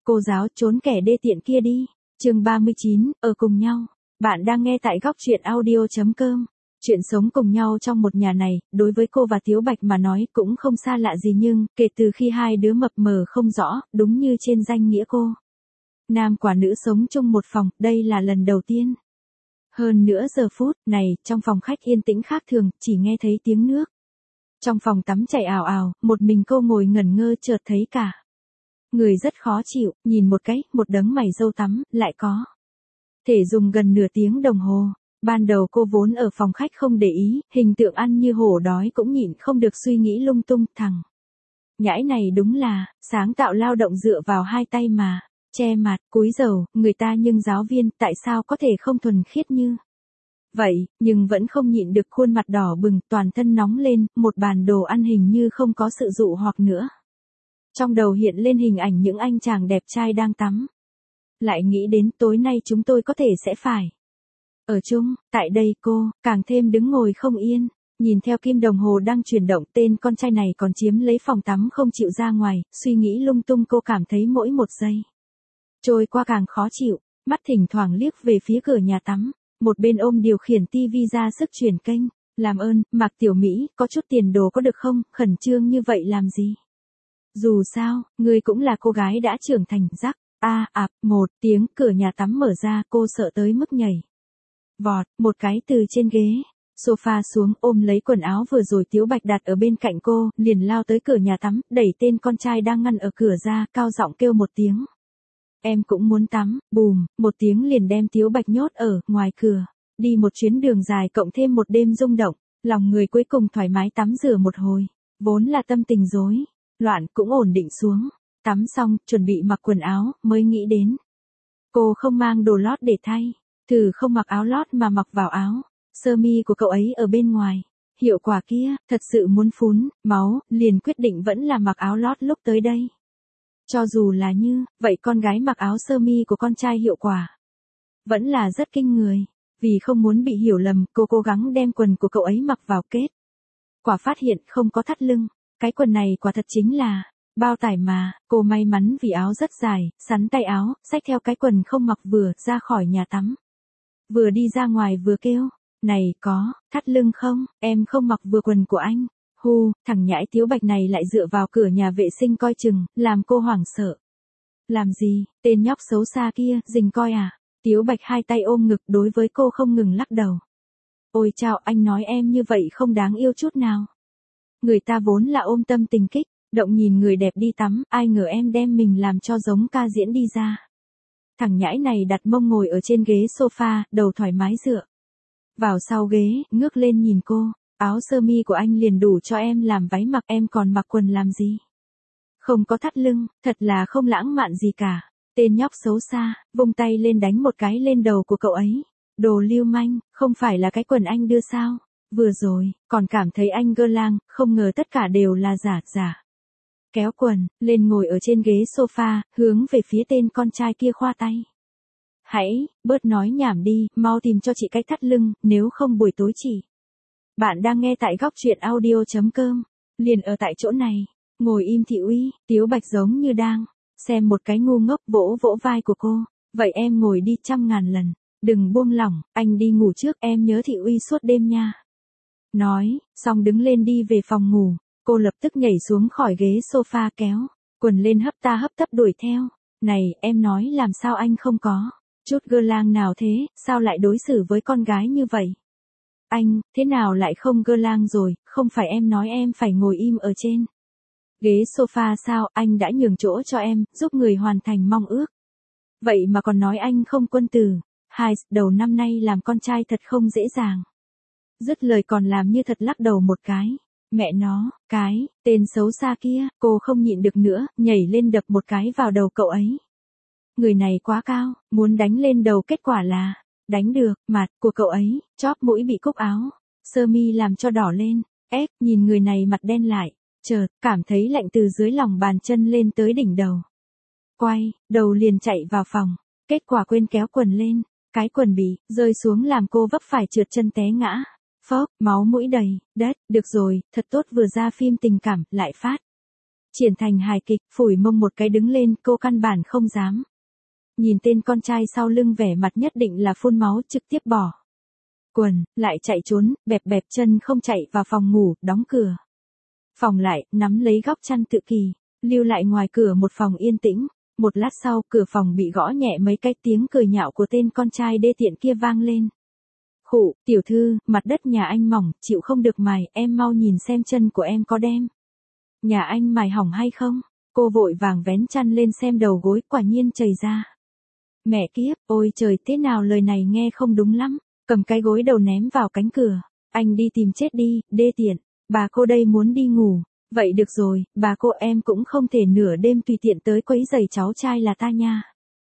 cô giáo trốn kẻ đê tiện kia đi. Chương 39, ở cùng nhau. Bạn đang nghe tại góc truyện audio.com. Chuyện sống cùng nhau trong một nhà này, đối với cô và Tiếu Bạch mà nói cũng không xa lạ gì, nhưng kể từ khi hai đứa mập mờ không rõ, đúng như trên danh nghĩa cô nam quả nữ sống chung một phòng, đây là lần đầu tiên. Hơn nữa giờ phút này, trong phòng khách yên tĩnh khác thường, chỉ nghe thấy tiếng nước trong phòng tắm chảy ào ào, một mình cô ngồi ngẩn ngơ, chợt thấy cả người rất khó chịu, nhìn một cái, một đấng mày râu tắm, lại có thể dùng gần nửa tiếng đồng hồ. Ban đầu cô vốn ở phòng khách không để ý, hình tượng ăn như hổ đói cũng nhịn không được suy nghĩ lung tung, thằng nhãi này đúng là sáng tạo lao động dựa vào hai tay mà, che mặt, cúi rầu, người ta nhưng giáo viên, tại sao có thể không thuần khiết như vậy, nhưng vẫn không nhịn được khuôn mặt đỏ bừng, toàn thân nóng lên, một bàn đồ ăn hình như không có sự dụ hoặc nữa. Trong đầu hiện lên hình ảnh những anh chàng đẹp trai đang tắm. Lại nghĩ đến tối nay chúng tôi có thể sẽ phải ở chung, tại đây cô, càng thêm đứng ngồi không yên. Nhìn theo kim đồng hồ đang chuyển động, tên con trai này còn chiếm lấy phòng tắm không chịu ra ngoài, suy nghĩ lung tung, cô cảm thấy mỗi một giây trôi qua càng khó chịu, mắt thỉnh thoảng liếc về phía cửa nhà tắm, một bên ôm điều khiển tivi ra sức chuyển kênh. Làm ơn, Mạc Tiểu Mỹ, có chút tiền đồ có được không, khẩn trương như vậy làm gì? Dù sao, ngươi cũng là cô gái đã trưởng thành. Rắc, một tiếng cửa nhà tắm mở ra, cô sợ tới mức nhảy vọt một cái từ trên ghế sofa xuống, ôm lấy quần áo vừa rồi Tiếu Bạch đặt ở bên cạnh cô, liền lao tới cửa nhà tắm, đẩy tên con trai đang ngăn ở cửa ra, cao giọng kêu một tiếng. Em cũng muốn tắm. Bùm, một tiếng liền đem Tiếu Bạch nhốt ở ngoài cửa. Đi một chuyến đường dài cộng thêm một đêm rung động, lòng người cuối cùng thoải mái tắm rửa một hồi. Vốn là tâm tình rối loạn cũng ổn định xuống. Tắm xong, chuẩn bị mặc quần áo, mới nghĩ đến cô không mang đồ lót để thay. Thử không mặc áo lót mà mặc vào áo sơ mi của cậu ấy ở bên ngoài. Hiệu quả kia, thật sự muốn phun máu, liền quyết định vẫn là mặc áo lót lúc tới đây. Cho dù là như vậy, con gái mặc áo sơ mi của con trai hiệu quả vẫn là rất kinh người. Vì không muốn bị hiểu lầm, cô cố gắng đem quần của cậu ấy mặc vào, kết quả phát hiện không có thắt lưng. Cái quần này quả thật chính là bao tải mà. Cô may mắn vì áo rất dài, sắn tay áo, xách theo cái quần không mặc vừa ra khỏi nhà tắm. Vừa đi ra ngoài vừa kêu, này có thắt lưng không, em không mặc vừa quần của anh. Hu, thằng nhãi Tiếu Bạch này lại dựa vào cửa nhà vệ sinh coi chừng, làm cô hoảng sợ. Làm gì, tên nhóc xấu xa kia, rình coi à? Tiếu Bạch hai tay ôm ngực, đối với cô không ngừng lắc đầu. Ôi chao, anh nói em như vậy không đáng yêu chút nào. Người ta vốn là ôm tâm tình kích động nhìn người đẹp đi tắm, ai ngờ em đem mình làm cho giống ca diễn đi ra. Thằng nhãi này đặt mông ngồi ở trên ghế sofa, đầu thoải mái dựa vào sau ghế, ngước lên nhìn cô. Áo sơ mi của anh liền đủ cho em làm váy mặc, em còn mặc quần làm gì? Không có thắt lưng, thật là không lãng mạn gì cả. Tên nhóc xấu xa, vung tay lên đánh một cái lên đầu của cậu ấy. Đồ lưu manh, không phải là cái quần anh đưa sao? Vừa rồi, còn cảm thấy anh gơ lang, không ngờ tất cả đều là giả. Kéo quần lên ngồi ở trên ghế sofa, hướng về phía tên con trai kia khoa tay. Hãy, bớt nói nhảm đi, mau tìm cho chị cái thắt lưng, nếu không buổi tối chị. Bạn đang nghe tại góc truyện audio.com. Liền ở tại chỗ này, ngồi im thị uy, Tiếu Bạch giống như đang xem một cái ngu ngốc, vỗ vỗ vai của cô. Vậy em ngồi đi 100.000 lần, đừng buông lỏng, anh đi ngủ trước, em nhớ thị uy suốt đêm nha. Nói, xong đứng lên đi về phòng ngủ. Cô lập tức nhảy xuống khỏi ghế sofa, kéo quần lên, hấp ta hấp tấp đuổi theo. Này, em nói làm sao anh không có chút gơ lang nào thế, sao lại đối xử với con gái như vậy? Anh, thế nào lại không gơ lang rồi, không phải em nói em phải ngồi im ở trên ghế sofa sao, anh đã nhường chỗ cho em, giúp người hoàn thành mong ước. Vậy mà còn nói anh không quân tử. Đầu năm nay làm con trai thật không dễ dàng. Dứt lời còn làm như thật lắc đầu một cái. Mẹ nó, cái tên xấu xa kia, cô không nhịn được nữa, nhảy lên đập một cái vào đầu cậu ấy. Người này quá cao, muốn đánh lên đầu, kết quả là đánh được mặt của cậu ấy, chóp mũi bị cúc áo sơ mi làm cho đỏ lên. Nhìn người này mặt đen lại, chợt cảm thấy lạnh từ dưới lòng bàn chân lên tới đỉnh đầu. Quay đầu liền chạy vào phòng, kết quả quên kéo quần lên, cái quần bị rơi xuống làm cô vấp phải, trượt chân té ngã. Phốc, máu mũi đầy đất. Được rồi, thật tốt, vừa ra phim tình cảm lại phát Triển thành hài kịch, phủi mông một cái đứng lên, cô căn bản không dám. Nhìn tên con trai sau lưng vẻ mặt nhất định là phun máu, trực tiếp bỏ quần, lại chạy trốn, bẹp bẹp chân không chạy vào phòng ngủ, đóng cửa phòng lại, nắm lấy góc chăn tự kỳ, lưu lại ngoài cửa một phòng yên tĩnh. Một lát sau, cửa phòng bị gõ nhẹ mấy cái, tiếng cười nhạo của tên con trai đê tiện kia vang lên. Khụ, tiểu thư, mặt đất nhà anh mỏng, chịu không được mài, em mau nhìn xem chân của em có đem nhà anh mài hỏng hay không? Cô vội vàng vén chăn lên xem đầu gối, quả nhiên chảy ra. Mẹ kiếp, ôi trời, thế nào lời này nghe không đúng lắm, cầm cái gối đầu ném vào cánh cửa. Anh đi tìm chết đi, đê tiện, bà cô đây muốn đi ngủ. Vậy được rồi, bà cô em cũng không thể nửa đêm tùy tiện tới quấy giày cháu trai là ta nha.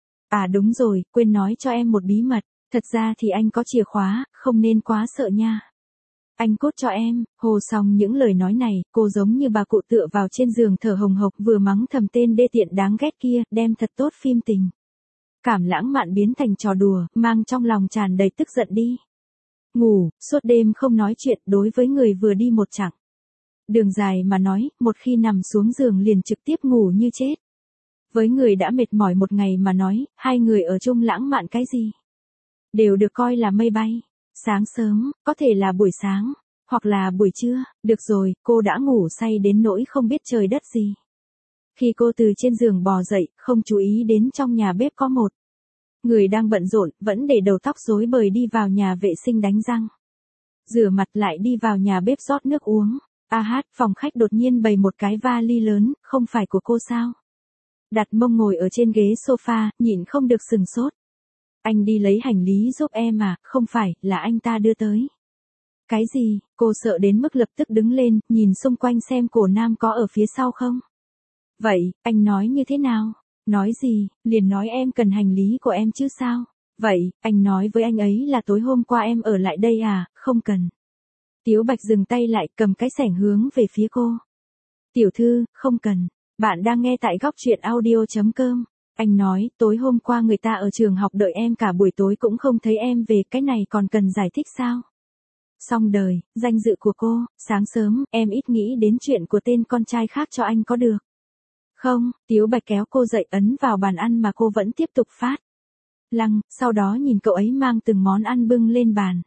À đúng rồi, quên nói cho em một bí mật, thật ra thì anh có chìa khóa, không nên quá sợ nha. Anh cốt cho em, hồ xong những lời nói này, cô giống như bà cụ tựa vào trên giường thở hồng hộc vừa mắng thầm tên đê tiện đáng ghét kia, đem thật tốt phim tình. Cảm lãng mạn biến thành trò đùa, mang trong lòng tràn đầy tức giận đi. Ngủ, suốt đêm không nói chuyện đối với người vừa đi một chặng đường dài mà nói, một khi nằm xuống giường liền trực tiếp ngủ như chết. Với người đã mệt mỏi một ngày mà nói, hai người ở chung lãng mạn cái gì? Đều được coi là mây bay. Sáng sớm, có thể là buổi sáng, hoặc là buổi trưa, được rồi, cô đã ngủ say đến nỗi không biết trời đất gì. Khi cô từ trên giường bò dậy, không chú ý đến trong nhà bếp có một người đang bận rộn, vẫn để đầu tóc rối bời đi vào nhà vệ sinh đánh răng. Rửa mặt lại đi vào nhà bếp rót nước uống. Phòng khách đột nhiên bày một cái vali lớn, không phải của cô sao? Đặt mông ngồi ở trên ghế sofa, nhịn không được sừng sốt. Anh đi lấy hành lý giúp em à, không phải, là anh ta đưa tới. Cái gì, cô sợ đến mức lập tức đứng lên, nhìn xung quanh xem cổ nam có ở phía sau không? Vậy, anh nói như thế nào? Nói gì, liền nói em cần hành lý của em chứ sao? Vậy, anh nói với anh ấy là tối hôm qua em ở lại đây à, không cần. Tiếu Bạch dừng tay lại, cầm cái xẻng hướng về phía cô. Tiểu thư, không cần. Bạn đang nghe tại góc truyện audio.com. Anh nói, tối hôm qua người ta ở trường học đợi em cả buổi tối cũng không thấy em về, cái này còn cần giải thích sao? Xong đời, danh dự của cô, sáng sớm, em ít nghĩ đến chuyện của tên con trai khác cho anh có được. Không, Tiếu Bạch kéo cô dậy ấn vào bàn ăn mà cô vẫn tiếp tục phát lăng, sau đó nhìn cậu ấy mang từng món ăn bưng lên bàn.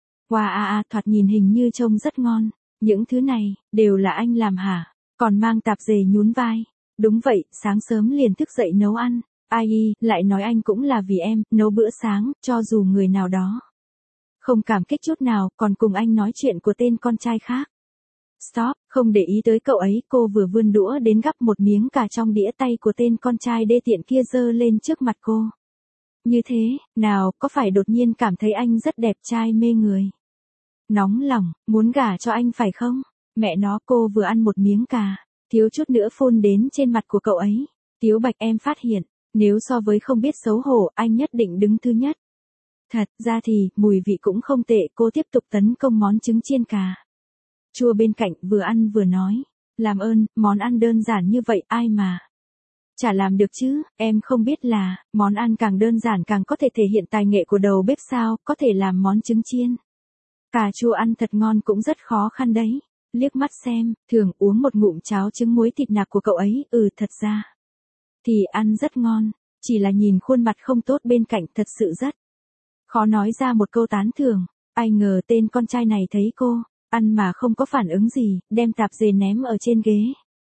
Wow, thoạt nhìn hình như trông rất ngon. Những thứ này, đều là anh làm hả? Còn mang tạp dề nhún vai. Đúng vậy, sáng sớm liền thức dậy nấu ăn. Ai, lại nói anh cũng là vì em, nấu bữa sáng, cho dù người nào đó không cảm kích chút nào, còn cùng anh nói chuyện của tên con trai khác. Stop, không để ý tới cậu ấy, cô vừa vươn đũa đến gắp một miếng cà trong đĩa, tay của tên con trai đê tiện kia giơ lên trước mặt cô. Như thế, nào, có phải đột nhiên cảm thấy anh rất đẹp trai mê người? Nóng lòng, muốn gả cho anh phải không? Mẹ nó, cô vừa ăn một miếng cà, thiếu chút nữa phun đến trên mặt của cậu ấy. Tiếu Bạch, em phát hiện, nếu so với không biết xấu hổ, anh nhất định đứng thứ nhất. Thật ra thì, mùi vị cũng không tệ, cô tiếp tục tấn công món trứng chiên cà chua bên cạnh, vừa ăn vừa nói. Làm ơn, món ăn đơn giản như vậy ai mà chả làm được chứ, em không biết là, món ăn càng đơn giản càng có thể thể hiện tài nghệ của đầu bếp sao, có thể làm món trứng chiên cà chua ăn thật ngon cũng rất khó khăn đấy. Liếc mắt xem, thường uống một ngụm cháo trứng muối thịt nạc của cậu ấy, thật ra thì ăn rất ngon, chỉ là nhìn khuôn mặt không tốt bên cạnh thật sự rất khó nói ra một câu tán thưởng. Ai ngờ tên con trai này thấy cô ăn mà không có phản ứng gì, đem tạp dề ném ở trên ghế.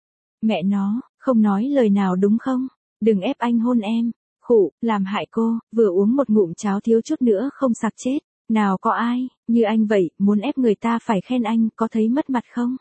Mẹ nó, không nói lời nào đúng không? Đừng ép anh hôn em. Khụ, làm hại cô, vừa uống một ngụm cháo thiếu chút nữa không sặc chết. Nào có ai, như anh vậy, muốn ép người ta phải khen anh, có thấy mất mặt không?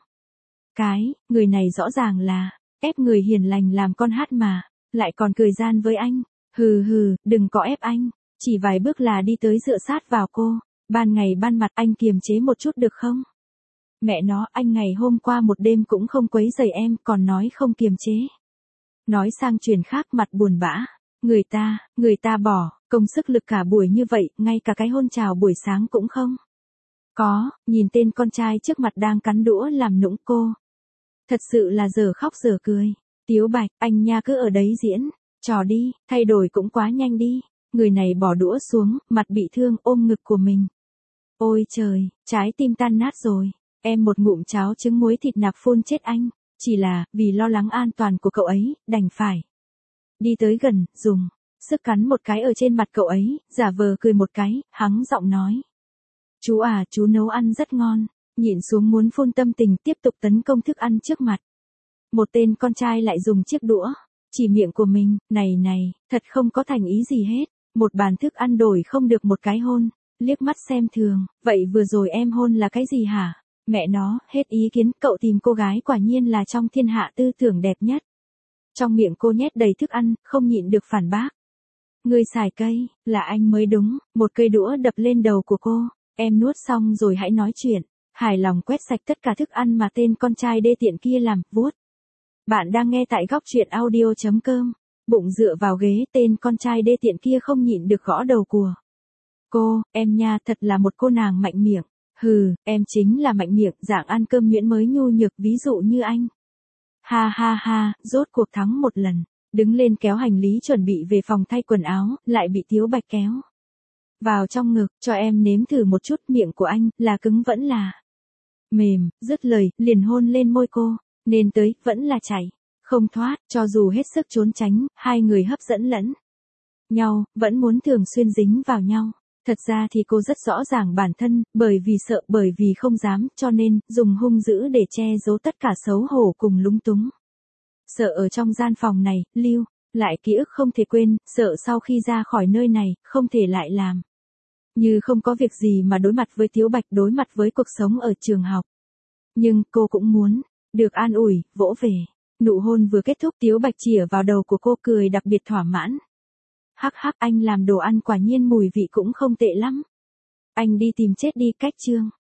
Người này rõ ràng là, ép người hiền lành làm con hát mà, lại còn cười gian với anh. Hừ, đừng có ép anh, chỉ vài bước là đi tới dựa sát vào cô. Ban ngày ban mặt anh kiềm chế một chút được không? Mẹ nó, anh ngày hôm qua một đêm cũng không quấy rầy em, còn nói không kiềm chế. Nói sang chuyện khác, mặt buồn bã. Người ta bỏ công sức lực cả buổi như vậy, ngay cả cái hôn chào buổi sáng cũng không có. Nhìn tên con trai trước mặt đang cắn đũa làm nũng cô. Thật sự là giờ khóc giờ cười. Tiếu Bạch, anh nha cứ ở đấy diễn trò đi, thay đổi cũng quá nhanh đi. Người này bỏ đũa xuống, mặt bị thương, ôm ngực của mình. Ôi trời, trái tim tan nát rồi. Em một ngụm cháo trứng muối thịt nạc phun chết anh. chỉ là, vì lo lắng an toàn của cậu ấy, đành phải đi tới gần, dùng sức cắn một cái ở trên mặt cậu ấy, giả vờ cười một cái, hắng giọng nói. Chú à, chú nấu ăn rất ngon, nhịn xuống muốn phun tâm tình tiếp tục tấn công thức ăn trước mặt. Một tên con trai lại dùng chiếc đũa, chỉ miệng của mình, này, thật không có thành ý gì hết, một bàn thức ăn đổi không được một cái hôn, liếc mắt xem thường, vậy vừa rồi em hôn là cái gì hả? Mẹ nó, hết ý kiến, cậu tìm cô gái quả nhiên là trong thiên hạ tư tưởng đẹp nhất. Trong miệng cô nhét đầy thức ăn, không nhịn được phản bác. Người xài cây, là anh mới đúng, một cây đũa đập lên đầu của cô, em nuốt xong rồi hãy nói chuyện, hài lòng quét sạch tất cả thức ăn mà tên con trai đê tiện kia làm, vuốt. Bạn đang nghe tại góc truyện audio.com, bụng dựa vào ghế, tên con trai đê tiện kia không nhịn được gõ đầu của cô, em nha, thật là một cô nàng mạnh miệng. Hừ, em chính là mạnh miệng, dạng ăn cơm nhuyễn mới nhu nhược, ví dụ như anh. Ha ha ha, rốt cuộc thắng một lần, đứng lên kéo hành lý chuẩn bị về phòng thay quần áo, lại bị Tiếu Bạch kéo vào trong ngực, cho em nếm thử một chút, miệng của anh, là cứng vẫn là mềm, dứt lời, liền hôn lên môi cô, nên tới, vẫn là chảy, không thoát, cho dù hết sức trốn tránh, hai người hấp dẫn lẫn nhau, vẫn muốn thường xuyên dính vào nhau. Thật ra thì cô rất rõ ràng bản thân, bởi vì sợ, bởi vì không dám, cho nên, dùng hung dữ để che giấu tất cả xấu hổ cùng lúng túng. Sợ ở trong gian phòng này, lưu lại ký ức không thể quên, sợ sau khi ra khỏi nơi này, không thể lại làm như không có việc gì mà đối mặt với Tiếu Bạch, đối mặt với cuộc sống ở trường học. Nhưng, cô cũng muốn được an ủi, vỗ về. Nụ hôn vừa kết thúc, Tiếu Bạch chĩa vào đầu của cô, cười đặc biệt thỏa mãn. Hắc hắc, anh làm đồ ăn quả nhiên mùi vị cũng không tệ lắm. Anh đi tìm chết đi, cách chương.